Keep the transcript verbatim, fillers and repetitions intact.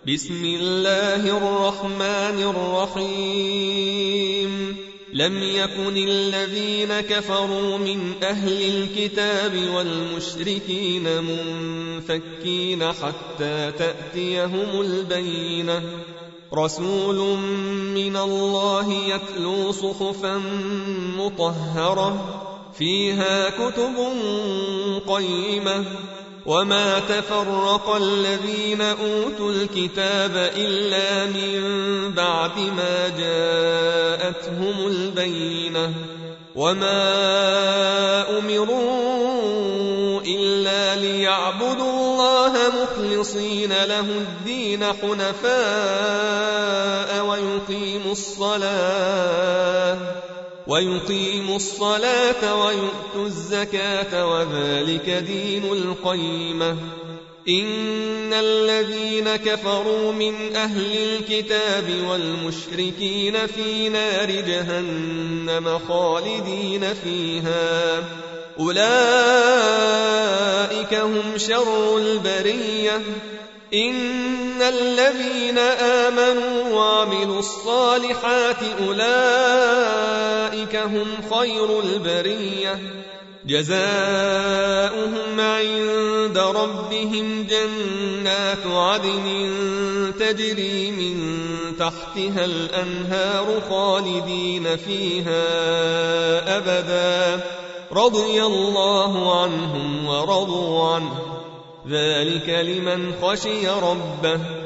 بسم الله الرحمن الرحيم لم يكن الذين كفروا من أهل الكتاب والمشركين منفكين حتى تأتيهم البينة رسول من الله يتلو صحفا مطهرة فيها كتب قيمة وما تفرق الذين أوتوا الكتاب إلا من بعد ما جاءتهم البينة وما أمروا إلا ليعبدوا الله مخلصين له الدين حنفاء ويقيموا الصلاة ويقيموا الصلاة ويؤتوا الزكاة وذلك دين القيمة إن الذين كفروا من أهل الكتاب والمشركين في نار جهنم خالدين فيها أولئك هم شر البرية إن الذين آمنوا وعملوا الصالحات أولئك هم خير البرية جزاؤهم عند ربهم جنات عدن تجري من تحتها الأنهار خالدين فيها أبدا رضي الله عنهم ورضوا عنه ذلك لمن خشي ربه